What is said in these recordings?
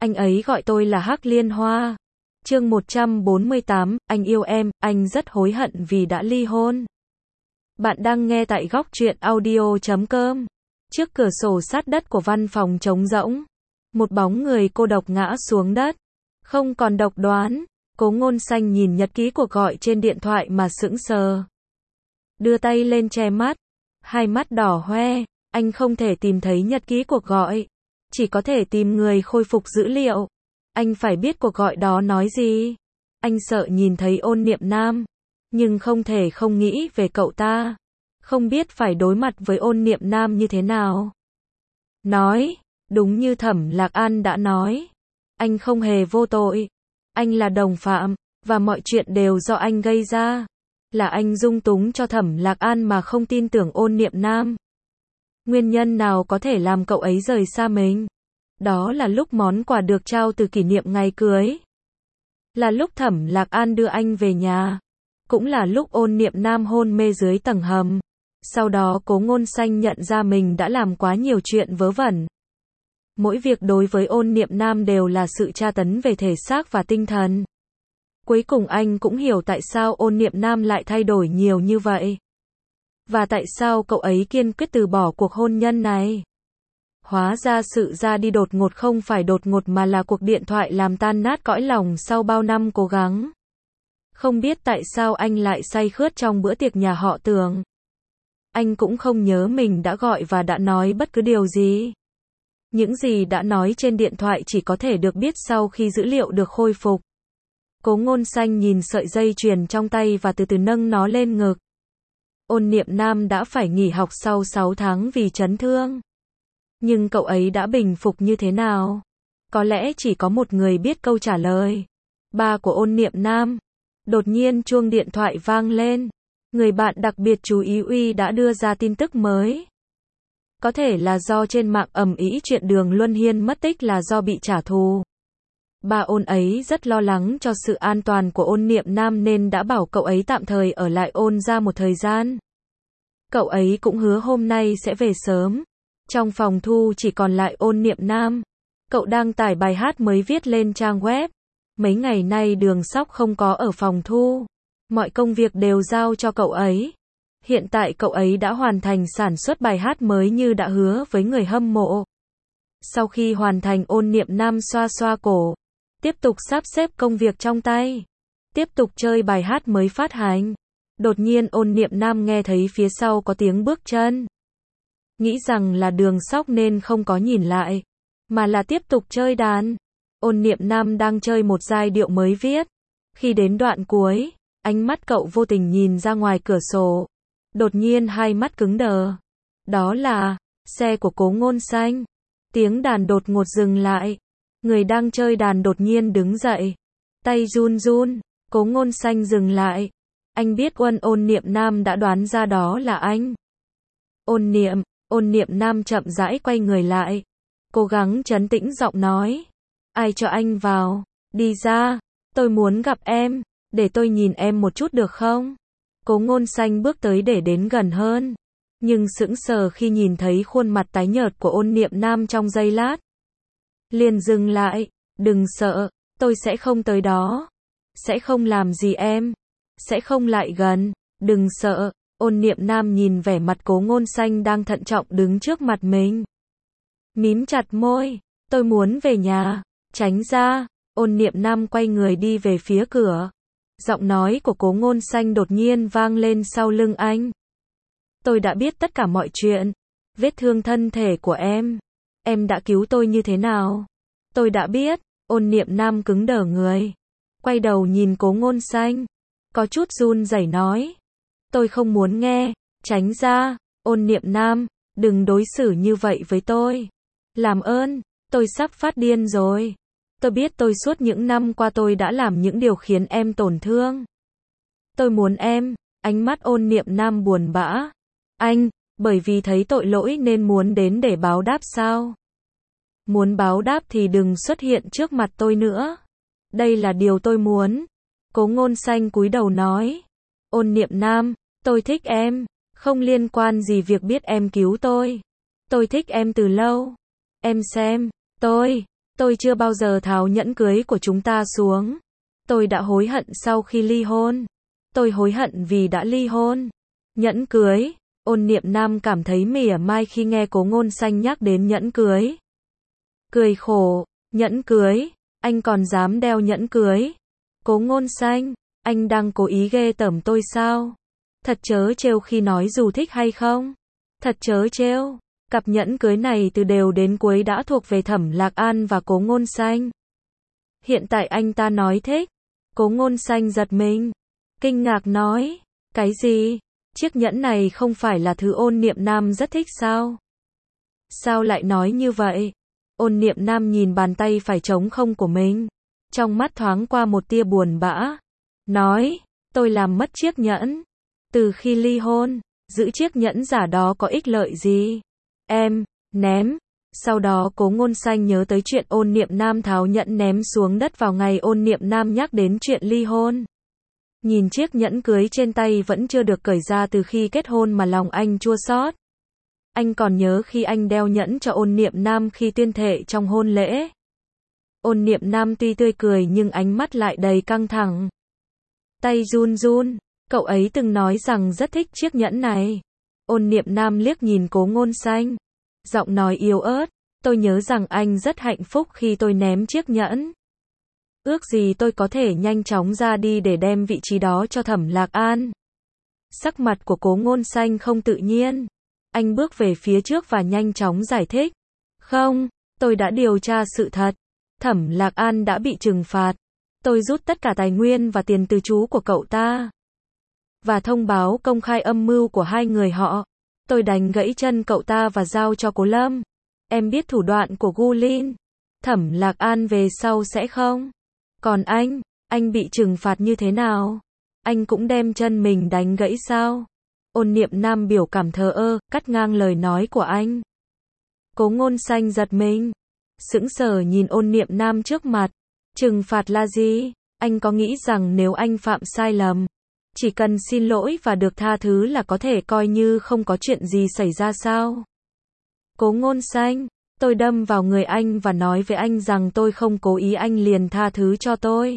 Anh ấy gọi tôi là Hắc Liên Hoa. Chương 148, anh yêu em, anh rất hối hận vì đã ly hôn. Bạn đang nghe tại góc truyện audio.com. Trước cửa sổ sát đất của văn phòng trống rỗng, một bóng người cô độc ngã xuống đất. Không còn độc đoán, Cố Ngôn Xanh nhìn nhật ký cuộc gọi trên điện thoại mà sững sờ. Đưa tay lên che mắt, hai mắt đỏ hoe, anh không thể tìm thấy nhật ký cuộc gọi. Chỉ có thể tìm người khôi phục dữ liệu. Anh phải biết cuộc gọi đó nói gì. Anh sợ nhìn thấy Ôn Niệm Nam, nhưng không thể không nghĩ về cậu ta. Không biết phải đối mặt với Ôn Niệm Nam như thế nào. Nói, đúng như Thẩm Lạc An đã nói. Anh không hề vô tội. Anh là đồng phạm, và mọi chuyện đều do anh gây ra. Là anh dung túng cho Thẩm Lạc An mà không tin tưởng Ôn Niệm Nam. Nguyên nhân nào có thể làm cậu ấy rời xa mình? Đó là lúc món quà được trao từ kỷ niệm ngày cưới. Là lúc Thẩm Lạc An đưa anh về nhà. Cũng là lúc Ôn Niệm Nam hôn mê dưới tầng hầm. Sau đó Cố Ngôn Xanh nhận ra mình đã làm quá nhiều chuyện vớ vẩn. Mỗi việc đối với Ôn Niệm Nam đều là sự tra tấn về thể xác và tinh thần. Cuối cùng anh cũng hiểu tại sao Ôn Niệm Nam lại thay đổi nhiều như vậy. Và tại sao cậu ấy kiên quyết từ bỏ cuộc hôn nhân này. Hóa ra sự ra đi đột ngột không phải đột ngột mà là cuộc điện thoại làm tan nát cõi lòng sau bao năm cố gắng. Không biết tại sao anh lại say khướt trong bữa tiệc nhà họ Tường. Anh cũng không nhớ mình đã gọi và đã nói bất cứ điều gì. Những gì đã nói trên điện thoại chỉ có thể được biết sau khi dữ liệu được khôi phục. Cố Ngôn Xanh nhìn sợi dây chuyền trong tay và từ từ nâng nó lên ngực. Ôn Niệm Nam đã phải nghỉ học sau 6 tháng vì chấn thương. Nhưng cậu ấy đã bình phục như thế nào? Có lẽ chỉ có một người biết câu trả lời. Ba của Ôn Niệm Nam. Đột nhiên chuông điện thoại vang lên. Người bạn đặc biệt chú ý Uy đã đưa ra tin tức mới. Có thể là do trên mạng ầm ĩ chuyện Đường Luân Hiên mất tích là do bị trả thù. Ba Ôn ấy rất lo lắng cho sự an toàn của Ôn Niệm Nam nên đã bảo cậu ấy tạm thời ở lại Ôn ra một thời gian. Cậu ấy cũng hứa hôm nay sẽ về sớm. Trong phòng thu chỉ còn lại Ôn Niệm Nam. Cậu đang tải bài hát mới viết lên trang web. Mấy ngày nay Đường Sóc không có ở phòng thu. Mọi công việc đều giao cho cậu ấy. Hiện tại cậu ấy đã hoàn thành sản xuất bài hát mới như đã hứa với người hâm mộ. Sau khi hoàn thành, Ôn Niệm Nam xoa xoa cổ. Tiếp tục sắp xếp công việc trong tay. Tiếp tục chơi bài hát mới phát hành. Đột nhiên Ôn Niệm Nam nghe thấy phía sau có tiếng bước chân. Nghĩ rằng là Đường Sóc nên không có nhìn lại. Mà là tiếp tục chơi đàn. Ôn Niệm Nam đang chơi một giai điệu mới viết. Khi đến đoạn cuối, ánh mắt cậu vô tình nhìn ra ngoài cửa sổ. Đột nhiên hai mắt cứng đờ. Đó là xe của Cố Ngôn Xanh. Tiếng đàn đột ngột dừng lại. Người đang chơi đàn đột nhiên đứng dậy. Tay run run. Cố Ngôn Xanh dừng lại. Anh biết Ôn Niệm Nam đã đoán ra đó là anh. Ôn Niệm Nam chậm rãi quay người lại. Cố gắng trấn tĩnh giọng nói. Ai cho anh vào? Đi ra. Tôi muốn gặp em. Để tôi nhìn em một chút được không? Cố Ngôn Xanh bước tới để đến gần hơn. Nhưng sững sờ khi nhìn thấy khuôn mặt tái nhợt của Ôn Niệm Nam trong giây lát. Liền dừng lại. Đừng sợ. Tôi sẽ không tới đó. Sẽ không làm gì em. Sẽ không lại gần. Đừng sợ. Ôn Niệm Nam nhìn vẻ mặt Cố Ngôn Xanh đang thận trọng đứng trước mặt mình. Mím chặt môi. Tôi muốn về nhà. Tránh ra. Ôn Niệm Nam quay người đi về phía cửa. Giọng nói của Cố Ngôn Xanh đột nhiên vang lên sau lưng anh. Tôi đã biết tất cả mọi chuyện. Vết thương thân thể của em. Em đã cứu tôi như thế nào? Tôi đã biết. Ôn Niệm Nam cứng đờ người. Quay đầu nhìn Cố Ngôn Xanh. Có chút run rẩy nói. Tôi không muốn nghe. Tránh ra. Ôn Niệm Nam, đừng đối xử như vậy với tôi. Làm ơn. Tôi sắp phát điên rồi. Tôi biết tôi suốt những năm qua tôi đã làm những điều khiến em tổn thương. Tôi muốn em. Ánh mắt Ôn Niệm Nam buồn bã. Anh, bởi vì thấy tội lỗi nên muốn đến để báo đáp sao? Muốn báo đáp thì đừng xuất hiện trước mặt tôi nữa. Đây là điều tôi muốn. Cố Ngôn Xanh cúi đầu nói. Ôn Niệm Nam, tôi thích em. Không liên quan gì việc biết em cứu tôi. Tôi thích em từ lâu. Em xem, tôi Tôi chưa bao giờ tháo nhẫn cưới của chúng ta xuống. Tôi đã hối hận sau khi ly hôn. Tôi hối hận vì đã ly hôn. Nhẫn cưới. Ôn Niệm Nam cảm thấy mỉa mai khi nghe Cố Ngôn Xanh nhắc đến nhẫn cưới. Cười khổ. Nhẫn cưới. Anh còn dám đeo nhẫn cưới. Cố Ngôn Xanh, anh đang cố ý ghê tởm tôi sao? Thật trớ trêu khi nói dù thích hay không. Thật trớ trêu. Cặp nhẫn cưới này từ đầu đến cuối đã thuộc về Thẩm Lạc An và Cố Ngôn Xanh. Hiện tại anh ta nói thích. Cố Ngôn Xanh giật mình. Kinh ngạc nói. Cái gì? Chiếc nhẫn này không phải là thứ Ôn Niệm Nam rất thích sao? Sao lại nói như vậy? Ôn Niệm Nam nhìn bàn tay phải trống không của mình. Trong mắt thoáng qua một tia buồn bã. Nói, tôi làm mất chiếc nhẫn. Từ khi ly hôn, giữ chiếc nhẫn giả đó có ích lợi gì? Em, ném. Sau đó Cố Ngôn Xanh nhớ tới chuyện Ôn Niệm Nam tháo nhẫn ném xuống đất vào ngày Ôn Niệm Nam nhắc đến chuyện ly hôn. Nhìn chiếc nhẫn cưới trên tay vẫn chưa được cởi ra từ khi kết hôn mà lòng anh chua xót. Anh còn nhớ khi anh đeo nhẫn cho Ôn Niệm Nam khi tuyên thệ trong hôn lễ. Ôn Niệm Nam tuy tươi cười nhưng ánh mắt lại đầy căng thẳng. Tay run run, cậu ấy từng nói rằng rất thích chiếc nhẫn này. Ôn Niệm Nam liếc nhìn Cố Ngôn Xanh. Giọng nói yếu ớt, tôi nhớ rằng anh rất hạnh phúc khi tôi ném chiếc nhẫn. Ước gì tôi có thể nhanh chóng ra đi để đem vị trí đó cho Thẩm Lạc An. Sắc mặt của Cố Ngôn Xanh không tự nhiên. Anh bước về phía trước và nhanh chóng giải thích. Không, tôi đã điều tra sự thật. Thẩm Lạc An đã bị trừng phạt. Tôi rút tất cả tài nguyên và tiền từ chú của cậu ta. Và thông báo công khai âm mưu của hai người họ. Tôi đánh gãy chân cậu ta và giao cho Cố Lâm. Em biết thủ đoạn của Gulin. Thẩm Lạc An về sau sẽ không. Còn anh bị trừng phạt như thế nào? Anh cũng đem chân mình đánh gãy sao? Ôn Niệm Nam biểu cảm thờ ơ, cắt ngang lời nói của anh. Cố Ngôn Xanh giật mình. Sững sờ nhìn Ôn Niệm Nam trước mặt. Trừng phạt là gì? Anh có nghĩ rằng nếu anh phạm sai lầm, chỉ cần xin lỗi và được tha thứ là có thể coi như không có chuyện gì xảy ra sao? Cố Ngôn Xanh, tôi đâm vào người anh và nói với anh rằng tôi không cố ý, anh liền tha thứ cho tôi.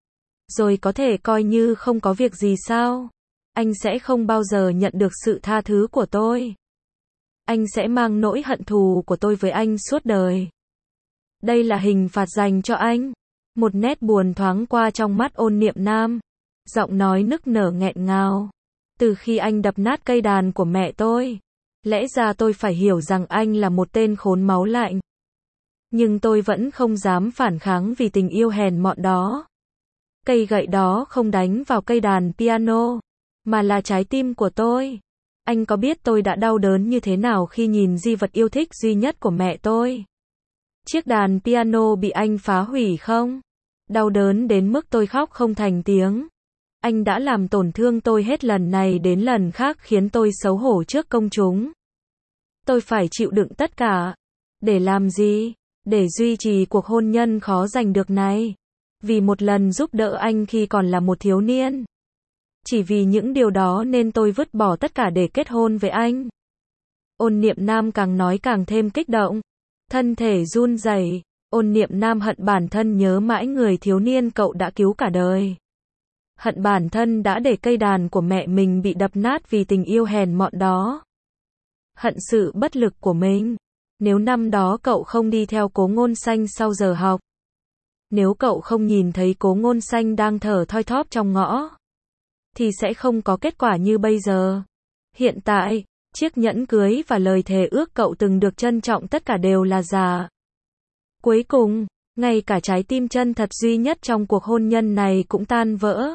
Rồi có thể coi như không có việc gì sao? Anh sẽ không bao giờ nhận được sự tha thứ của tôi. Anh sẽ mang nỗi hận thù của tôi với anh suốt đời. Đây là hình phạt dành cho anh. Một nét buồn thoáng qua trong mắt Ôn Niệm Nam. Giọng nói nức nở nghẹn ngào. Từ khi anh đập nát cây đàn của mẹ tôi, lẽ ra tôi phải hiểu rằng anh là một tên khốn máu lạnh. Nhưng tôi vẫn không dám phản kháng vì tình yêu hèn mọn đó. Cây gậy đó không đánh vào cây đàn piano, mà là trái tim của tôi. Anh có biết tôi đã đau đớn như thế nào khi nhìn di vật yêu thích duy nhất của mẹ tôi? Chiếc đàn piano bị anh phá hủy không? Đau đớn đến mức tôi khóc không thành tiếng. Anh đã làm tổn thương tôi hết lần này đến lần khác khiến tôi xấu hổ trước công chúng. Tôi phải chịu đựng tất cả. Để làm gì? Để duy trì cuộc hôn nhân khó giành được này. Vì một lần giúp đỡ anh khi còn là một thiếu niên. Chỉ vì những điều đó nên tôi vứt bỏ tất cả để kết hôn với anh. Ôn Niệm Nam càng nói càng thêm kích động. Thân thể run rẩy. Ôn Niệm Nam hận bản thân nhớ mãi người thiếu niên cậu đã cứu cả đời. Hận bản thân đã để cây đàn của mẹ mình bị đập nát vì tình yêu hèn mọn đó. Hận sự bất lực của mình. Nếu năm đó cậu không đi theo Cố Ngôn Xanh sau giờ học. Nếu cậu không nhìn thấy Cố Ngôn Xanh đang thở thoi thóp trong ngõ, thì sẽ không có kết quả như bây giờ. Hiện tại, chiếc nhẫn cưới và lời thề ước cậu từng được trân trọng tất cả đều là giả. Cuối cùng, ngay cả trái tim chân thật duy nhất trong cuộc hôn nhân này cũng tan vỡ.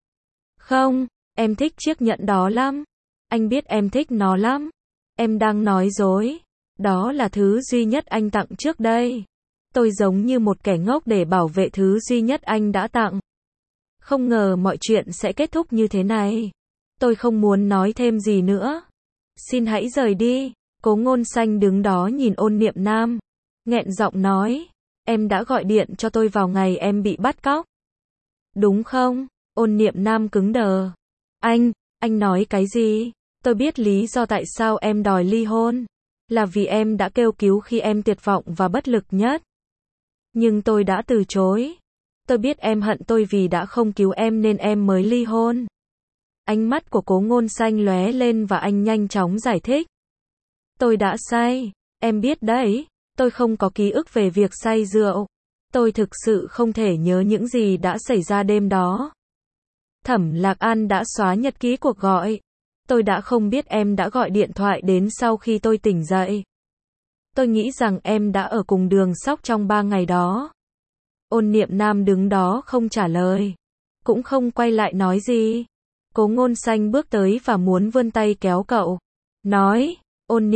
Không, em thích chiếc nhẫn đó lắm. Anh biết em thích nó lắm. Em đang nói dối. Đó là thứ duy nhất anh tặng trước đây. Tôi giống như một kẻ ngốc để bảo vệ thứ duy nhất anh đã tặng. Không ngờ mọi chuyện sẽ kết thúc như thế này. Tôi không muốn nói thêm gì nữa. Xin hãy rời đi. Cố Ngôn Xanh đứng đó nhìn Ôn Niệm Nam. Nghẹn giọng nói. Em đã gọi điện cho tôi vào ngày em bị bắt cóc. Đúng không? Ôn Niệm Nam cứng đờ. Anh nói cái gì? Tôi biết lý do tại sao em đòi ly hôn. Là vì em đã kêu cứu khi em tuyệt vọng và bất lực nhất. Nhưng tôi đã từ chối. Tôi biết em hận tôi vì đã không cứu em nên em mới ly hôn. Ánh mắt của Cố Ngôn Xanh lóe lên và anh nhanh chóng giải thích. Tôi đã say, em biết đấy, tôi không có ký ức về việc say rượu. Tôi thực sự không thể nhớ những gì đã xảy ra đêm đó. Thẩm Lạc An đã xóa nhật ký cuộc gọi. Tôi đã không biết em đã gọi điện thoại đến sau khi tôi tỉnh dậy. Tôi nghĩ rằng em đã ở cùng Đường Sóc trong 3 ngày đó. Ôn Niệm Nam đứng đó không trả lời. Cũng không quay lại nói gì. Cố Ngôn Xanh bước tới và muốn vươn tay kéo cậu. Nói, Ôn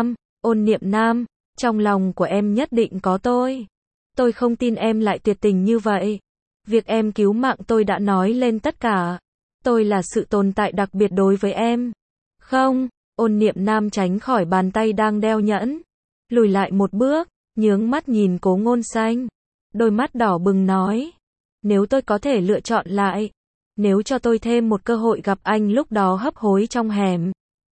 Niệm Nam, trong lòng của em nhất định có tôi. Tôi không tin em lại tuyệt tình như vậy. Việc em cứu mạng tôi đã nói lên tất cả. Tôi là sự tồn tại đặc biệt đối với em. Không, Ôn Niệm Nam tránh khỏi bàn tay đang đeo nhẫn. Lùi lại một bước, nhướng mắt nhìn Cố Ngôn Xanh. Đôi mắt đỏ bừng nói. Nếu tôi có thể lựa chọn lại. Nếu cho tôi thêm một cơ hội gặp anh lúc đó hấp hối trong hẻm.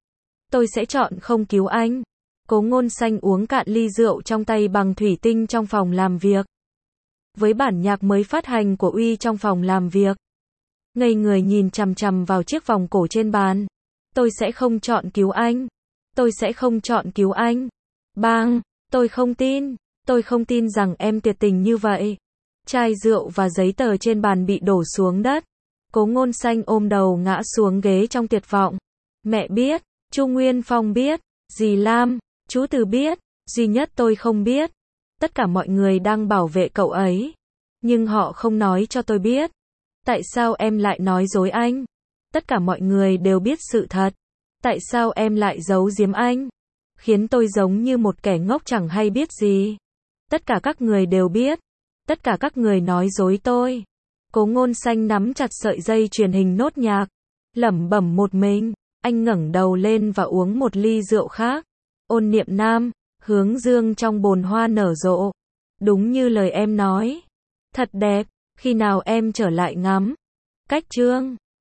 Tôi sẽ chọn không cứu anh. Cố Ngôn Xanh uống cạn ly rượu trong tay bằng thủy tinh trong phòng làm việc. Với bản nhạc mới phát hành của Uy trong phòng làm việc. Ngây người nhìn chằm chằm vào chiếc vòng cổ trên bàn. Tôi sẽ không chọn cứu anh. Tôi sẽ không chọn cứu anh. Bang, tôi không tin rằng em tuyệt tình như vậy. Chai rượu và giấy tờ trên bàn bị đổ xuống đất. Cố Ngôn Xanh ôm đầu ngã xuống ghế trong tuyệt vọng. Mẹ biết, Chu Nguyên Phong biết, dì Lam, chú Từ biết, duy nhất tôi không biết. Tất cả mọi người đang bảo vệ cậu ấy. Nhưng họ không nói cho tôi biết. Tại sao em lại nói dối anh? Tất cả mọi người đều biết sự thật. Tại sao em lại giấu giếm anh? Khiến tôi giống như một kẻ ngốc chẳng hay biết gì. Tất cả các người đều biết. Tất cả các người nói dối tôi. Cố Ngôn Xanh nắm chặt sợi dây truyền hình nốt nhạc. Lẩm bẩm một mình. Anh ngẩng đầu lên và uống một ly rượu khác. Ôn Niệm Nam, hướng dương trong bồn hoa nở rộ. Đúng như lời em nói. Thật đẹp, khi nào em trở lại ngắm. Cách chương